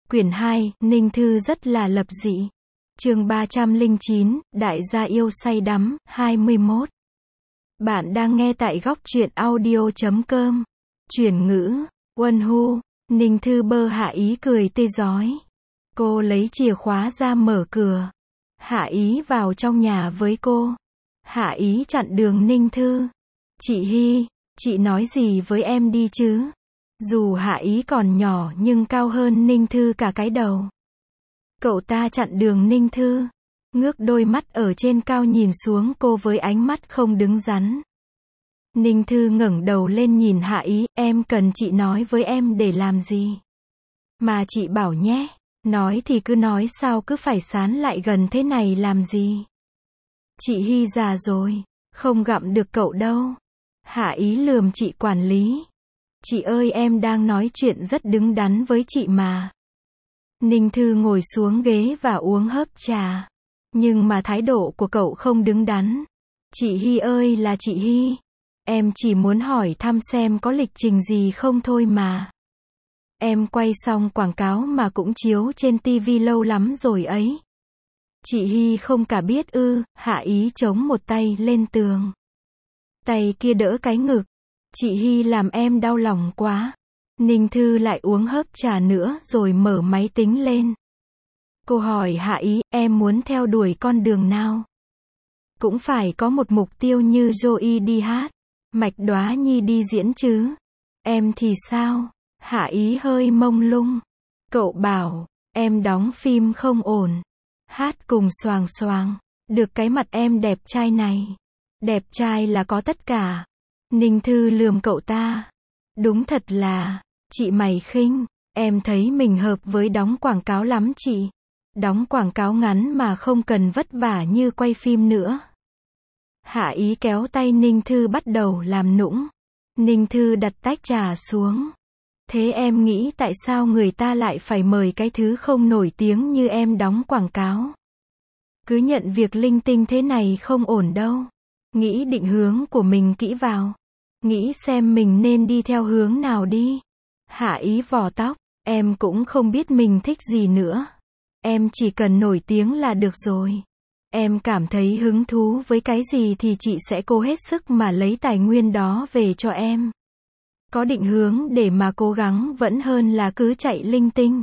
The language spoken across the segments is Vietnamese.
Quyển 2, Ninh Thư rất là lập dị. Chương 309, Đại gia yêu say đắm, 21. Bạn đang nghe tại góc truyện audio.com. Chuyển ngữ, Uân Hu, Ninh Thư bơ Hạ Ý cười tươi rói. Cô lấy chìa khóa ra mở cửa. Hạ Ý vào trong nhà với cô. Hạ Ý chặn đường Ninh Thư. Chị Hy, chị nói gì với em đi chứ? Dù Hạ Ý còn nhỏ nhưng cao hơn Ninh Thư cả cái đầu. Cậu ta chặn đường Ninh Thư, ngước đôi mắt ở trên cao nhìn xuống cô với ánh mắt không đứng đắn. Ninh Thư ngẩng đầu lên nhìn Hạ Ý, em cần chị nói với em để làm gì? Mà chị bảo nhé, nói thì cứ nói, sao cứ phải sán lại gần thế này làm gì? Chị Hy già rồi, không gặm được cậu đâu. Hạ Ý lườm chị quản lý. Chị ơi, em đang nói chuyện rất đứng đắn với chị mà. Ninh Thư ngồi xuống ghế và uống hớp trà. Nhưng mà thái độ của cậu không đứng đắn. Chị Hy ơi là chị Hy. Em chỉ muốn hỏi thăm xem có lịch trình gì không thôi mà. Em quay xong quảng cáo mà cũng chiếu trên TV lâu lắm rồi ấy. Chị Hy không cả biết ư? Hạ Ý chống một tay lên tường. Tay kia đỡ cái ngực. Chị Hy làm em đau lòng quá. Ninh Thư lại uống hớp trà nữa rồi mở máy tính lên. Cô hỏi Hạ Ý, em muốn theo đuổi con đường nào? Cũng phải có một mục tiêu như Joey đi hát, Mạch Đóa Nhi đi diễn chứ. Em thì sao? Hạ Ý hơi mông lung. Cậu bảo, em đóng phim không ổn. Hát cùng xoàng xoàng. Được cái mặt em đẹp trai này. Đẹp trai là có tất cả. Ninh Thư lườm cậu ta. Đúng thật là, chị mày khinh, em thấy mình hợp với đóng quảng cáo lắm chị. Đóng quảng cáo ngắn mà không cần vất vả như quay phim nữa. Hạ Ý kéo tay Ninh Thư bắt đầu làm nũng. Ninh Thư đặt tách trà xuống. Thế em nghĩ tại sao người ta lại phải mời cái thứ không nổi tiếng như em đóng quảng cáo? Cứ nhận việc linh tinh thế này không ổn đâu. Nghĩ định hướng của mình kỹ vào. Nghĩ xem mình nên đi theo hướng nào đi. Hạ Ý vò tóc. Em cũng không biết mình thích gì nữa. Em chỉ cần nổi tiếng là được rồi. Em cảm thấy hứng thú với cái gì thì chị sẽ cố hết sức mà lấy tài nguyên đó về cho em. Có định hướng để mà cố gắng vẫn hơn là cứ chạy linh tinh.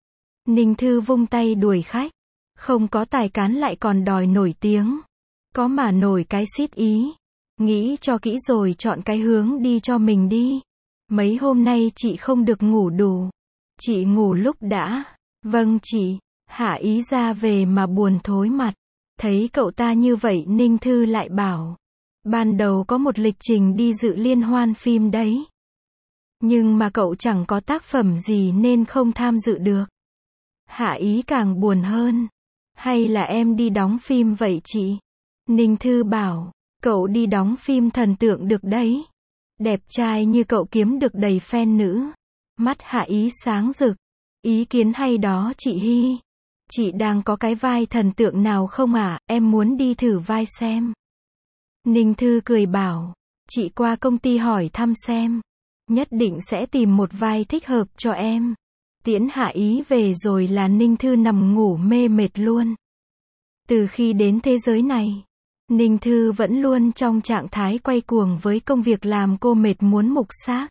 Ninh Thư vung tay đuổi khách. Không có tài cán lại còn đòi nổi tiếng. Có mà nổi cái xít ý. Nghĩ cho kỹ rồi chọn cái hướng đi cho mình đi. Mấy hôm nay chị không được ngủ đủ. Chị ngủ lúc đã. Vâng chị. Hạ Ý ra về mà buồn thối mặt. Thấy cậu ta như vậy Ninh Thư lại bảo. Ban đầu có một lịch trình đi dự liên hoan phim đấy. Nhưng mà cậu chẳng có tác phẩm gì nên không tham dự được. Hạ Ý càng buồn hơn. Hay là em đi đóng phim vậy chị? Ninh Thư bảo. Cậu đi đóng phim thần tượng được đấy. Đẹp trai như cậu kiếm được đầy fan nữ. Mắt Hạ Ý sáng rực. Ý kiến hay đó chị Hy. Chị đang có cái vai thần tượng nào không ạ? Em muốn đi thử vai xem. Ninh Thư cười bảo. Chị qua công ty hỏi thăm xem. Nhất định sẽ tìm một vai thích hợp cho em. Tiễn Hạ Ý về rồi là Ninh Thư nằm ngủ mê mệt luôn. Từ khi đến thế giới này, Ninh Thư vẫn luôn trong trạng thái quay cuồng với công việc làm cô mệt muốn mục xác.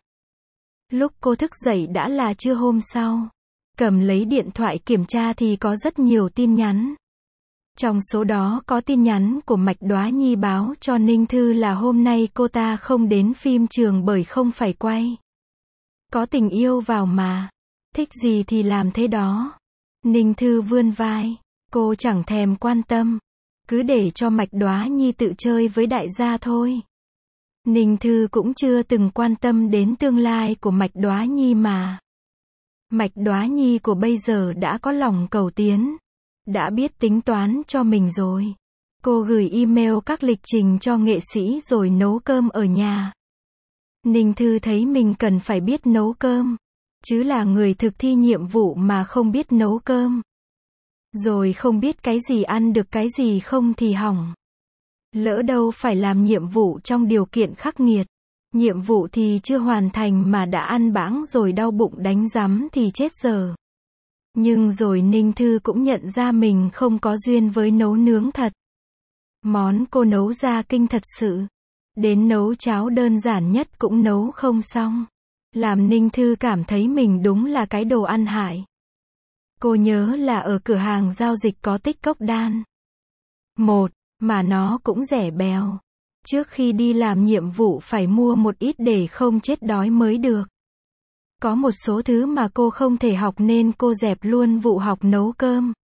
Lúc cô thức dậy đã là trưa hôm sau. Cầm lấy điện thoại kiểm tra thì có rất nhiều tin nhắn. Trong số đó có tin nhắn của Mạch Đóa Nhi báo cho Ninh Thư là hôm nay cô ta không đến phim trường bởi không phải quay. Có tình yêu vào mà. Thích gì thì làm thế đó. Ninh Thư vươn vai. Cô chẳng thèm quan tâm. Cứ để cho Mạch Đóa Nhi tự chơi với đại gia thôi. Ninh Thư cũng chưa từng quan tâm đến tương lai của Mạch Đóa Nhi mà. Mạch Đóa Nhi của bây giờ đã có lòng cầu tiến. Đã biết tính toán cho mình rồi. Cô gửi email các lịch trình cho nghệ sĩ rồi nấu cơm ở nhà. Ninh Thư thấy mình cần phải biết nấu cơm. Chứ là người thực thi nhiệm vụ mà không biết nấu cơm. Rồi không biết cái gì ăn được cái gì không thì hỏng. Lỡ đâu phải làm nhiệm vụ trong điều kiện khắc nghiệt. Nhiệm vụ thì chưa hoàn thành mà đã ăn bãng rồi đau bụng đánh rắm thì chết giờ. Nhưng rồi Ninh Thư cũng nhận ra mình không có duyên với nấu nướng thật. Món cô nấu ra kinh thật sự. Đến nấu cháo đơn giản nhất cũng nấu không xong. Làm Ninh Thư cảm thấy mình đúng là cái đồ ăn hại. Cô nhớ là ở cửa hàng giao dịch có tích cốc đan. Mà nó cũng rẻ bèo. Trước khi đi làm nhiệm vụ phải mua một ít để không chết đói mới được. Có một số thứ mà cô không thể học nên cô dẹp luôn vụ học nấu cơm.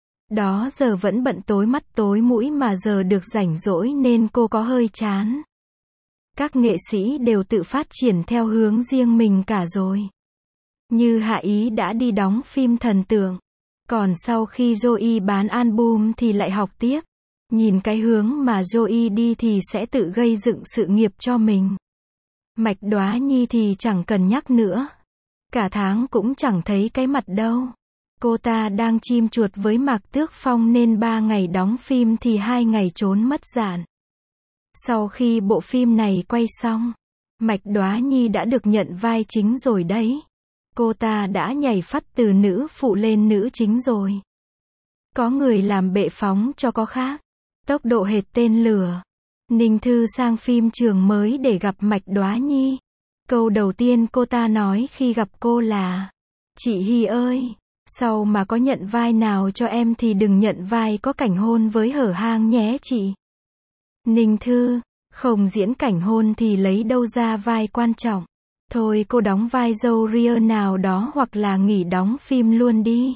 Đó giờ vẫn bận tối mắt tối mũi mà giờ được rảnh rỗi nên cô có hơi chán. Các nghệ sĩ đều tự phát triển theo hướng riêng mình cả rồi. Như Hạ Ý đã đi đóng phim thần tượng. Còn sau khi Joey bán album thì lại học tiếp. Nhìn cái hướng mà Joey đi thì sẽ tự gây dựng sự nghiệp cho mình. Mạch Đoá Nhi thì chẳng cần nhắc nữa. Cả tháng cũng chẳng thấy cái mặt đâu. Cô ta đang chim chuột với Mạc Tước Phong nên 3 ngày đóng phim thì 2 ngày trốn mất dạng. Sau khi bộ phim này quay xong, Mạch Đoá Nhi đã được nhận vai chính rồi đấy. Cô ta đã nhảy phắt từ nữ phụ lên nữ chính rồi. Có người làm bệ phóng cho có khác. Tốc độ hệt tên lửa. Ninh Thư sang phim trường mới để gặp Mạch Đoá Nhi. Câu đầu tiên cô ta nói khi gặp cô là: "Chị Hy ơi, sau mà có nhận vai nào cho em thì đừng nhận vai có cảnh hôn với hở hang nhé chị." Ninh Thư: "Không diễn cảnh hôn thì lấy đâu ra vai quan trọng. Thôi cô đóng vai dâu ria nào đó hoặc là nghỉ đóng phim luôn đi.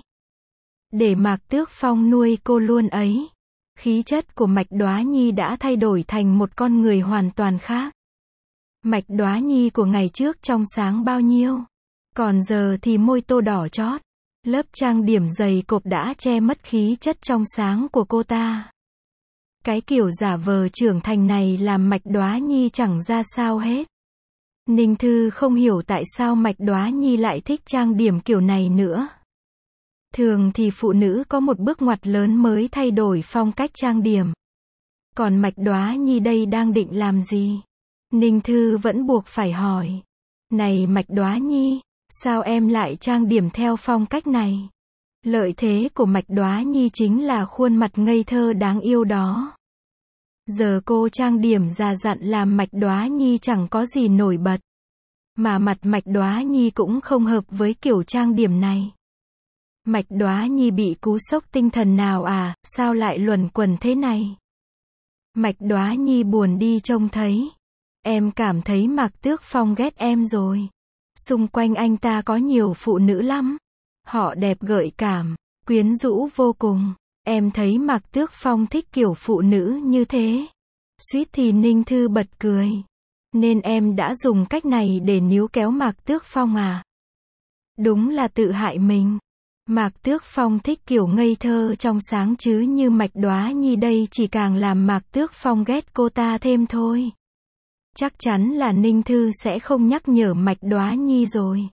Để Mạc Tước Phong nuôi cô luôn ấy." Khí chất của Mạch Đoá Nhi đã thay đổi thành một con người hoàn toàn khác. Mạch Đoá Nhi của ngày trước trong sáng bao nhiêu. Còn giờ thì môi tô đỏ chót. Lớp trang điểm dày cộp đã che mất khí chất trong sáng của cô ta. Cái kiểu giả vờ trưởng thành này làm Mạch Đoá Nhi chẳng ra sao hết. Ninh Thư không hiểu tại sao Mạch Đoá Nhi lại thích trang điểm kiểu này nữa. Thường thì phụ nữ có một bước ngoặt lớn mới thay đổi phong cách trang điểm. Còn Mạch Đoá Nhi đây đang định làm gì? Ninh Thư vẫn buộc phải hỏi. "Này Mạch Đoá Nhi, sao em lại trang điểm theo phong cách này?" Lợi thế của Mạch Đoá Nhi chính là khuôn mặt ngây thơ đáng yêu đó. Giờ cô trang điểm già dặn làm Mạch Đoá Nhi chẳng có gì nổi bật. Mà mặt Mạch Đoá Nhi cũng không hợp với kiểu trang điểm này. Mạch Đoá Nhi bị cú sốc tinh thần nào à, sao lại luẩn quẩn thế này? Mạch Đoá Nhi buồn đi trông thấy. Em cảm thấy Mạc Tước Phong ghét em rồi. Xung quanh anh ta có nhiều phụ nữ lắm. Họ đẹp gợi cảm, quyến rũ vô cùng. Em thấy Mạc Tước Phong thích kiểu phụ nữ như thế. Suýt thì Ninh Thư bật cười. Nên em đã dùng cách này để níu kéo Mạc Tước Phong à? Đúng là tự hại mình. Mạc Tước Phong thích kiểu ngây thơ trong sáng chứ như Mạch Đoá Nhi đây chỉ càng làm Mạc Tước Phong ghét cô ta thêm thôi. Chắc chắn là Ninh Thư sẽ không nhắc nhở Mạch Đoá Nhi rồi.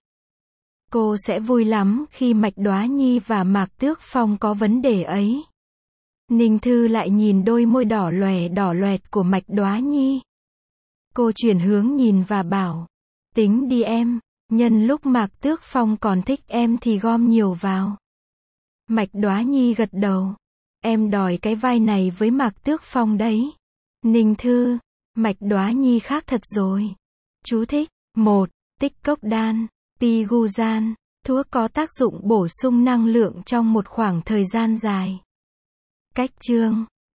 Cô sẽ vui lắm khi Mạch Đoá Nhi và Mạc Tước Phong có vấn đề ấy. Ninh Thư lại nhìn đôi môi đỏ loẹt của Mạch Đoá Nhi. Cô chuyển hướng nhìn và bảo: "Tính đi em, nhân lúc Mạc Tước Phong còn thích em thì gom nhiều vào." Mạch Đoá Nhi gật đầu. "Em đòi cái vai này với Mạc Tước Phong đấy." Ninh Thư: "Mạch Đoá Nhi khác thật rồi." Chú thích: 1. Tích cốc đan, Pigusan, thuốc có tác dụng bổ sung năng lượng trong một khoảng thời gian dài. Cách chương